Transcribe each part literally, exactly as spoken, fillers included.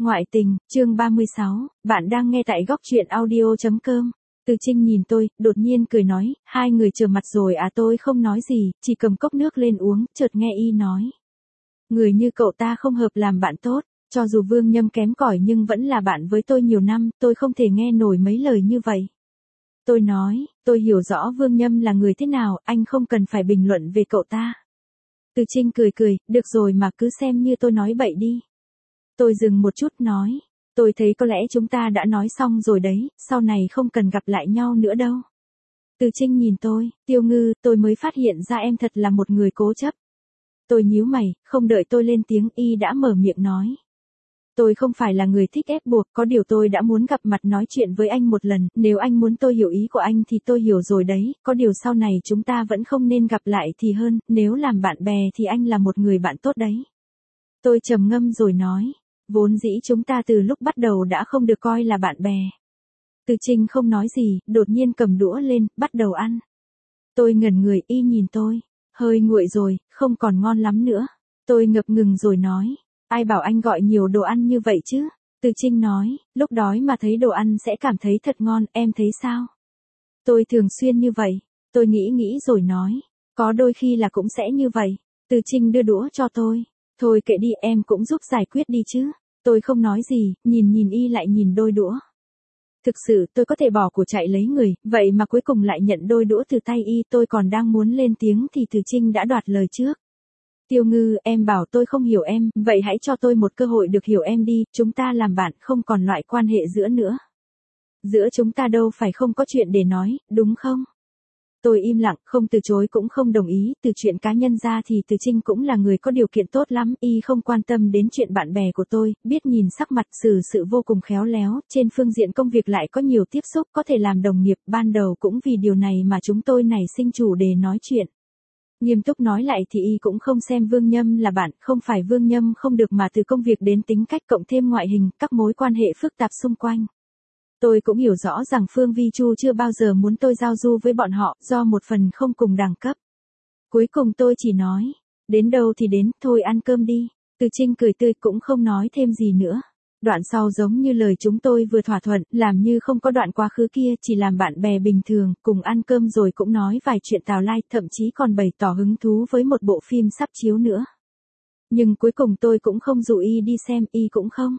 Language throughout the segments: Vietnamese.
Ngoại tình, chương ba mươi sáu, bạn đang nghe tại góc truyện audio chấm com. Từ Trinh nhìn tôi, đột nhiên cười nói, hai người chờ mặt rồi à? Tôi không nói gì, chỉ cầm cốc nước lên uống, chợt nghe y nói. Người như cậu ta không hợp làm bạn tốt, cho dù Vương Nhâm kém cỏi nhưng vẫn là bạn với tôi nhiều năm, tôi không thể nghe nổi mấy lời như vậy. Tôi nói, tôi hiểu rõ Vương Nhâm là người thế nào, anh không cần phải bình luận về cậu ta. Từ Trinh cười cười, được rồi mà cứ xem như tôi nói bậy đi. Tôi dừng một chút nói, tôi thấy có lẽ chúng ta đã nói xong rồi đấy, sau này không cần gặp lại nhau nữa đâu. Từ Trinh nhìn tôi, Tiêu Ngư, tôi mới phát hiện ra em thật là một người cố chấp. Tôi nhíu mày, không đợi tôi lên tiếng y đã mở miệng nói. Tôi không phải là người thích ép buộc, có điều tôi đã muốn gặp mặt nói chuyện với anh một lần, nếu anh muốn tôi hiểu ý của anh thì tôi hiểu rồi đấy, có điều sau này chúng ta vẫn không nên gặp lại thì hơn, nếu làm bạn bè thì anh là một người bạn tốt đấy. Tôi trầm ngâm rồi nói, vốn dĩ chúng ta từ lúc bắt đầu đã không được coi là bạn bè. Từ Trinh không nói gì, đột nhiên cầm đũa lên, bắt đầu ăn. Tôi ngẩn người, y nhìn tôi, hơi nguội rồi, không còn ngon lắm nữa. Tôi ngập ngừng rồi nói, ai bảo anh gọi nhiều đồ ăn như vậy chứ? Từ Trinh nói, lúc đói mà thấy đồ ăn sẽ cảm thấy thật ngon, em thấy sao? Tôi thường xuyên như vậy. Tôi nghĩ nghĩ rồi nói, có đôi khi là cũng sẽ như vậy. Từ Trinh đưa đũa cho tôi. Thôi kệ đi, em cũng giúp giải quyết đi chứ. Tôi không nói gì, nhìn nhìn y lại nhìn đôi đũa. Thực sự tôi có thể bỏ của chạy lấy người, vậy mà cuối cùng lại nhận đôi đũa từ tay y. Tôi còn đang muốn lên tiếng thì Từ Trinh đã đoạt lời trước. Tiêu Ngư, em bảo tôi không hiểu em, vậy hãy cho tôi một cơ hội được hiểu em đi, chúng ta làm bạn, không còn loại quan hệ giữa nữa. Giữa chúng ta đâu phải không có chuyện để nói, đúng không? Tôi im lặng, không từ chối cũng không đồng ý, từ chuyện cá nhân ra thì Từ Trinh cũng là người có điều kiện tốt lắm, y không quan tâm đến chuyện bạn bè của tôi, biết nhìn sắc mặt, xử sự vô cùng khéo léo, trên phương diện công việc lại có nhiều tiếp xúc, có thể làm đồng nghiệp, ban đầu cũng vì điều này mà chúng tôi nảy sinh chủ đề nói chuyện. Nghiêm túc nói lại thì y cũng không xem Vương Nhâm là bạn, không phải Vương Nhâm không được mà từ công việc đến tính cách cộng thêm ngoại hình, các mối quan hệ phức tạp xung quanh. Tôi cũng hiểu rõ rằng Phương Vi Chu chưa bao giờ muốn tôi giao du với bọn họ, do một phần không cùng đẳng cấp. Cuối cùng tôi chỉ nói, đến đâu thì đến, thôi ăn cơm đi. Từ Trinh cười tươi cũng không nói thêm gì nữa. Đoạn sau giống như lời chúng tôi vừa thỏa thuận, làm như không có đoạn quá khứ kia, chỉ làm bạn bè bình thường, cùng ăn cơm rồi cũng nói vài chuyện tào lai, thậm chí còn bày tỏ hứng thú với một bộ phim sắp chiếu nữa. Nhưng cuối cùng tôi cũng không dụ y đi xem, y cũng không.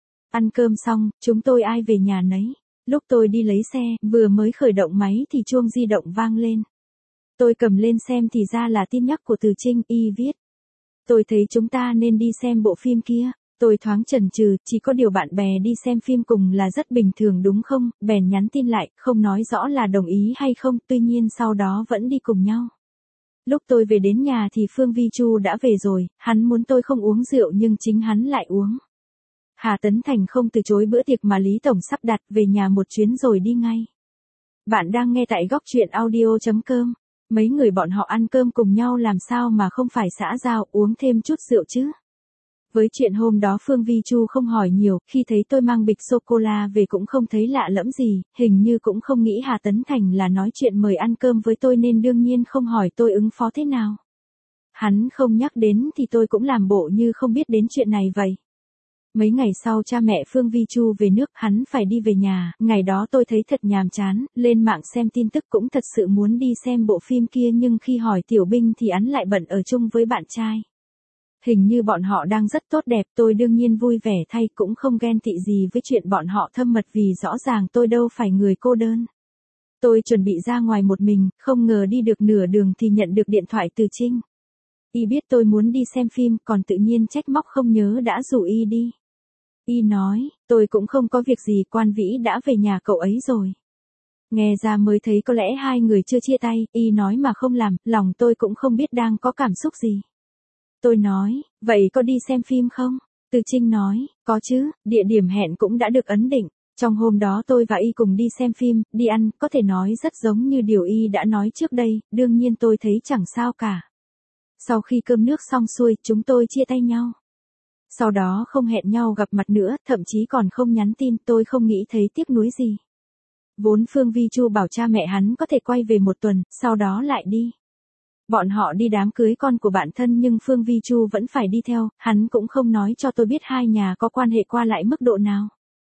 Ăn cơm xong, chúng tôi ai về nhà nấy. Lúc tôi đi lấy xe, vừa mới khởi động máy thì chuông di động vang lên. Tôi cầm lên xem thì ra là tin nhắc của Từ Trinh, y viết. Tôi thấy chúng ta nên đi xem bộ phim kia. Tôi thoáng chần chừ, chỉ có điều bạn bè đi xem phim cùng là rất bình thường đúng không, bèn nhắn tin lại, không nói rõ là đồng ý hay không, tuy nhiên sau đó vẫn đi cùng nhau. Lúc tôi về đến nhà thì Phương Vi Chu đã về rồi, hắn muốn tôi không uống rượu nhưng chính hắn lại uống. Hà Tấn Thành không từ chối bữa tiệc mà Lý Tổng sắp đặt, về nhà một chuyến rồi đi ngay. Bạn đang nghe tại góc truyện audio chấm com. Mấy người bọn họ ăn cơm cùng nhau làm sao mà không phải xã giao, uống thêm chút rượu chứ. Với chuyện hôm đó Phương Vi Chu không hỏi nhiều, khi thấy tôi mang bịch sô-cô-la về cũng không thấy lạ lẫm gì, hình như cũng không nghĩ Hà Tấn Thành là nói chuyện mời ăn cơm với tôi nên đương nhiên không hỏi tôi ứng phó thế nào. Hắn không nhắc đến thì tôi cũng làm bộ như không biết đến chuyện này vậy. Mấy ngày sau cha mẹ Phương Vi Chu về nước, hắn phải đi về nhà, ngày đó tôi thấy thật nhàm chán, lên mạng xem tin tức cũng thật sự muốn đi xem bộ phim kia nhưng khi hỏi Tiểu Binh thì hắn lại bận ở chung với bạn trai. Hình như bọn họ đang rất tốt đẹp, tôi đương nhiên vui vẻ thay cũng không ghen tị gì với chuyện bọn họ thâm mật vì rõ ràng tôi đâu phải người cô đơn. Tôi chuẩn bị ra ngoài một mình, không ngờ đi được nửa đường thì nhận được điện thoại từ Trinh. Y biết tôi muốn đi xem phim, còn tự nhiên trách móc không nhớ đã rủ y đi. Y nói, tôi cũng không có việc gì, Quan Vĩ đã về nhà cậu ấy rồi. Nghe ra mới thấy có lẽ hai người chưa chia tay, y nói mà không làm, lòng tôi cũng không biết đang có cảm xúc gì. Tôi nói, vậy có đi xem phim không? Từ Trinh nói, có chứ, địa điểm hẹn cũng đã được ấn định. Trong hôm đó tôi và y cùng đi xem phim, đi ăn, có thể nói rất giống như điều y đã nói trước đây, đương nhiên tôi thấy chẳng sao cả. Sau khi cơm nước xong xuôi, chúng tôi chia tay nhau. Sau đó không hẹn nhau gặp mặt nữa, thậm chí còn không nhắn tin, tôi không nghĩ thấy tiếc nuối gì. Vốn Phương Vi Chu bảo cha mẹ hắn có thể quay về một tuần, sau đó lại đi. Bọn họ đi đám cưới con của bạn thân nhưng Phương Vi Chu vẫn phải đi theo, hắn cũng không nói cho tôi biết hai nhà có quan hệ qua lại mức độ nào.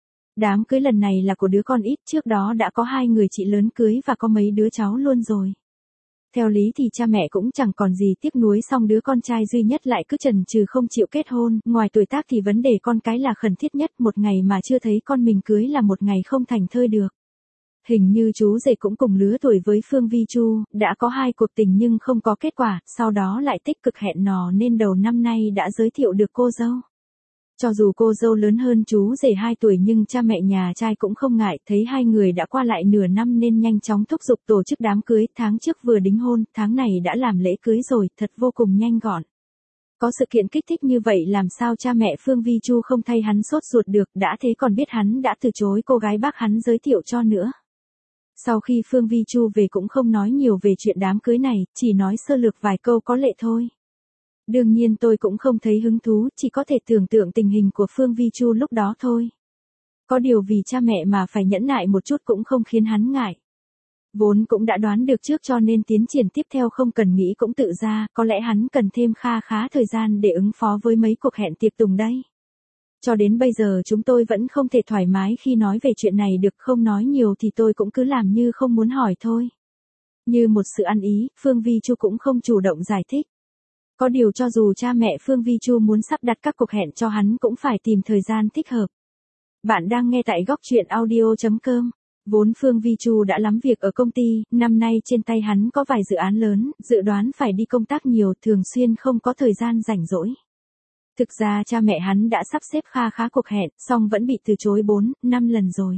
Đám cưới lần này là của đứa con ít, trước đó đã có hai người chị lớn cưới và có mấy đứa cháu luôn rồi. Theo lý thì cha mẹ cũng chẳng còn gì tiếc nuối, song đứa con trai duy nhất lại cứ chần chừ không chịu kết hôn, ngoài tuổi tác thì vấn đề con cái là khẩn thiết nhất, một ngày mà chưa thấy con mình cưới là một ngày không thành thơi được. Hình như chú rể cũng cùng lứa tuổi với Phương Vi Chu, đã có hai cuộc tình nhưng không có kết quả, sau đó lại tích cực hẹn nò nên đầu năm nay đã giới thiệu được cô dâu. Cho dù cô dâu lớn hơn chú rể hai tuổi nhưng cha mẹ nhà trai cũng không ngại, thấy hai người đã qua lại nửa năm nên nhanh chóng thúc giục tổ chức đám cưới, tháng trước vừa đính hôn, tháng này đã làm lễ cưới rồi, thật vô cùng nhanh gọn. Có sự kiện kích thích như vậy làm sao cha mẹ Phương Vi Chu không thay hắn sốt ruột được, đã thế còn biết hắn đã từ chối cô gái bác hắn giới thiệu cho nữa. Sau khi Phương Vi Chu về cũng không nói nhiều về chuyện đám cưới này, chỉ nói sơ lược vài câu có lệ thôi. Đương nhiên tôi cũng không thấy hứng thú, chỉ có thể tưởng tượng tình hình của Phương Vi Chu lúc đó thôi. Có điều vì cha mẹ mà phải nhẫn nại một chút cũng không khiến hắn ngại. Vốn cũng đã đoán được trước cho nên tiến triển tiếp theo không cần nghĩ cũng tự ra, có lẽ hắn cần thêm kha khá thời gian để ứng phó với mấy cuộc hẹn tiệc tùng đây. Cho đến bây giờ chúng tôi vẫn không thể thoải mái khi nói về chuyện này được, không nói nhiều thì tôi cũng cứ làm như không muốn hỏi thôi. Như một sự ăn ý, Phương Vi Chu cũng không chủ động giải thích. Có điều cho dù cha mẹ Phương Vi Chu muốn sắp đặt các cuộc hẹn cho hắn cũng phải tìm thời gian thích hợp. Bạn đang nghe tại góc truyện audio chấm com. Vốn Phương Vi Chu đã lắm việc ở công ty, năm nay trên tay hắn có vài dự án lớn, dự đoán phải đi công tác nhiều, thường xuyên không có thời gian rảnh rỗi. Thực ra cha mẹ hắn đã sắp xếp kha khá cuộc hẹn, song vẫn bị từ chối bốn, năm lần rồi.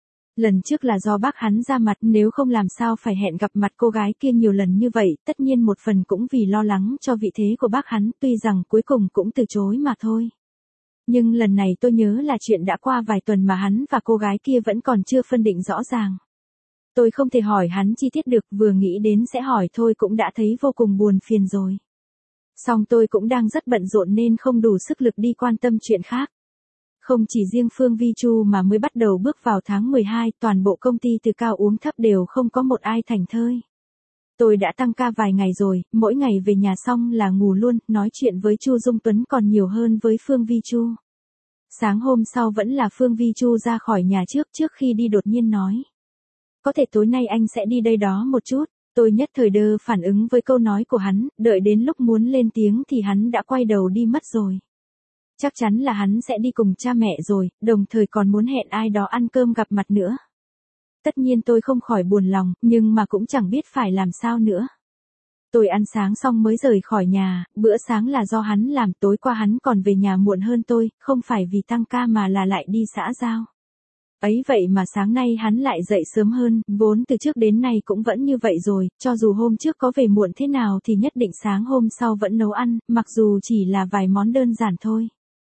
Lần trước là do bác hắn ra mặt, nếu không làm sao phải hẹn gặp mặt cô gái kia nhiều lần như vậy, tất nhiên một phần cũng vì lo lắng cho vị thế của bác hắn, tuy rằng cuối cùng cũng từ chối mà thôi. Nhưng lần này tôi nhớ là chuyện đã qua vài tuần mà hắn và cô gái kia vẫn còn chưa phân định rõ ràng. Tôi không thể hỏi hắn chi tiết được, vừa nghĩ đến sẽ hỏi thôi cũng đã thấy vô cùng buồn phiền rồi. Song tôi cũng đang rất bận rộn nên không đủ sức lực đi quan tâm chuyện khác. Không chỉ riêng Phương Vi Chu mà mới bắt đầu bước vào tháng mười hai, toàn bộ công ty từ cao uống thấp đều không có một ai thành thơi. Tôi đã tăng ca vài ngày rồi, mỗi ngày về nhà xong là ngủ luôn, nói chuyện với Chu Dung Tuấn còn nhiều hơn với Phương Vi Chu. Sáng hôm sau vẫn là Phương Vi Chu ra khỏi nhà trước, trước khi đi đột nhiên nói. Có thể tối nay anh sẽ đi đây đó một chút. Tôi nhất thời đơ phản ứng với câu nói của hắn, đợi đến lúc muốn lên tiếng thì hắn đã quay đầu đi mất rồi. Chắc chắn là hắn sẽ đi cùng cha mẹ rồi, đồng thời còn muốn hẹn ai đó ăn cơm gặp mặt nữa. Tất nhiên tôi không khỏi buồn lòng, nhưng mà cũng chẳng biết phải làm sao nữa. Tôi ăn sáng xong mới rời khỏi nhà, bữa sáng là do hắn làm, tối qua hắn còn về nhà muộn hơn tôi, không phải vì tăng ca mà là lại đi xã giao. Ấy vậy mà sáng nay hắn lại dậy sớm hơn, vốn từ trước đến nay cũng vẫn như vậy rồi, cho dù hôm trước có về muộn thế nào thì nhất định sáng hôm sau vẫn nấu ăn, mặc dù chỉ là vài món đơn giản thôi.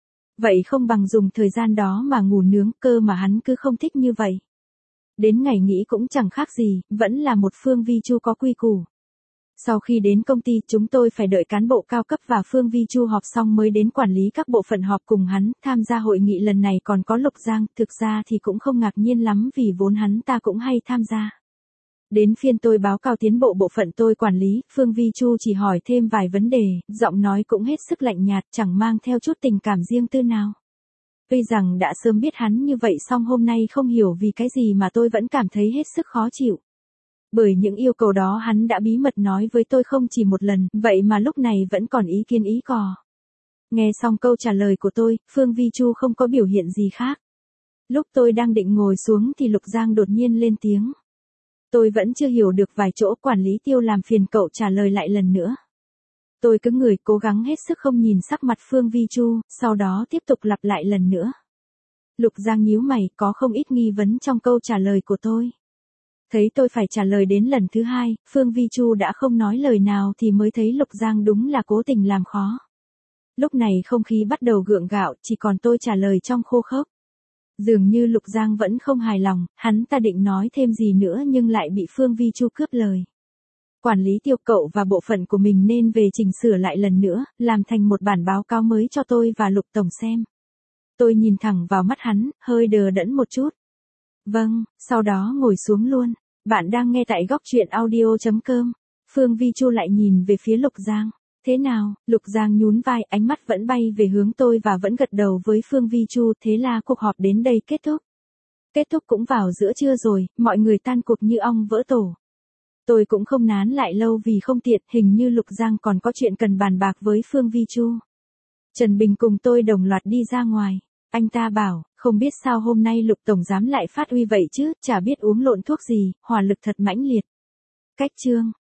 Vậy không bằng dùng thời gian đó mà ngủ nướng, cơ mà hắn cứ không thích như vậy. Đến ngày nghỉ cũng chẳng khác gì, vẫn là một Phương Vi Chu có quy củ. Sau khi đến công ty chúng tôi phải đợi cán bộ cao cấp và Phương Vi Chu họp xong mới đến quản lý các bộ phận họp cùng hắn, tham gia hội nghị lần này còn có Lục Giang, thực ra thì cũng không ngạc nhiên lắm vì vốn hắn ta cũng hay tham gia. Đến phiên tôi báo cáo tiến bộ bộ phận tôi quản lý, Phương Vi Chu chỉ hỏi thêm vài vấn đề, giọng nói cũng hết sức lạnh nhạt, chẳng mang theo chút tình cảm riêng tư nào. Tuy rằng đã sớm biết hắn như vậy song hôm nay không hiểu vì cái gì mà tôi vẫn cảm thấy hết sức khó chịu. Bởi những yêu cầu đó hắn đã bí mật nói với tôi không chỉ một lần, vậy mà lúc này vẫn còn ý kiến ý cò. Nghe xong câu trả lời của tôi, Phương Vi Chu không có biểu hiện gì khác. Lúc tôi đang định ngồi xuống thì Lục Giang đột nhiên lên tiếng. Tôi vẫn chưa hiểu được vài chỗ, quản lý Tiêu làm phiền cậu trả lời lại lần nữa. Tôi cứng người cố gắng hết sức không nhìn sắc mặt Phương Vi Chu, sau đó tiếp tục lặp lại lần nữa. Lục Giang nhíu mày, có không ít nghi vấn trong câu trả lời của tôi. Thấy tôi phải trả lời đến lần thứ hai, Phương Vi Chu đã không nói lời nào thì mới thấy Lục Giang đúng là cố tình làm khó. Lúc này không khí bắt đầu gượng gạo, chỉ còn tôi trả lời trong khô khốc. Dường như Lục Giang vẫn không hài lòng, hắn ta định nói thêm gì nữa nhưng lại bị Phương Vi Chu cướp lời. Quản lý Tiêu, cậu và bộ phận của mình nên về chỉnh sửa lại lần nữa, làm thành một bản báo cáo mới cho tôi và Lục Tổng xem. Tôi nhìn thẳng vào mắt hắn, hơi đờ đẫn một chút. Vâng, sau đó ngồi xuống luôn. Bạn đang nghe tại góc truyện audio chấm com. Phương Vi Chu lại nhìn về phía Lục Giang. Thế nào? Lục Giang nhún vai, ánh mắt vẫn bay về hướng tôi và vẫn gật đầu với Phương Vi Chu. Thế là cuộc họp đến đây kết thúc. Kết thúc cũng vào giữa trưa rồi, mọi người tan cuộc như ong vỡ tổ. Tôi cũng không nán lại lâu vì không tiện, hình như Lục Giang còn có chuyện cần bàn bạc với Phương Vi Chu. Trần Bình cùng tôi đồng loạt đi ra ngoài. Anh ta bảo, không biết sao hôm nay Lục Tổng Giám lại phát uy vậy chứ, chả biết uống lộn thuốc gì, hỏa lực thật mãnh liệt. Cách chương